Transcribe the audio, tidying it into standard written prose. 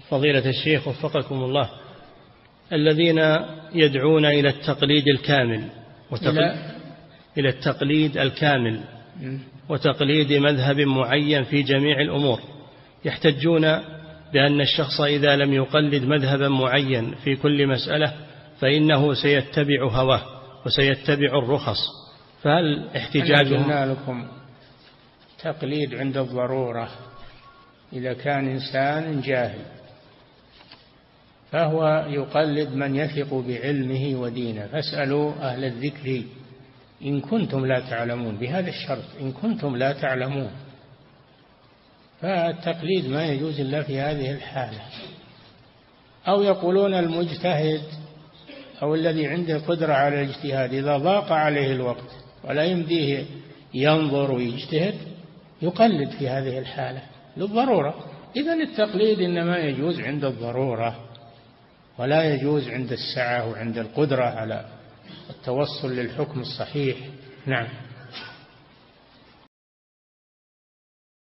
فضيلة الشيخ وفقكم الله، الذين يدعون إلى التقليد الكامل إلى التقليد الكامل وتقليد مذهب معين في جميع الأمور، يحتجون بأن الشخص إذا لم يقلد مذهبا معين في كل مسألة فإنه سيتبع هواه وسيتبع الرخص، فهل احتجاجهم؟ قلنا لكم تقليد عند الضرورة، إذا كان إنسان جاهل فهو يقلد من يثق بعلمه ودينه، فاسألوا أهل الذكر إن كنتم لا تعلمون، بهذا الشرط إن كنتم لا تعلمون. فالتقليد ما يجوز إلا في هذه الحالة. أو يقولون المجتهد أو الذي عنده قدرة على الاجتهاد إذا ضاق عليه الوقت ولا يمديه ينظر ويجتهد يقلد في هذه الحالة للضرورة. إذن التقليد إنما يجوز عند الضرورة ولا يجوز عند السعة وعند القدرة على التوصل للحكم الصحيح. نعم.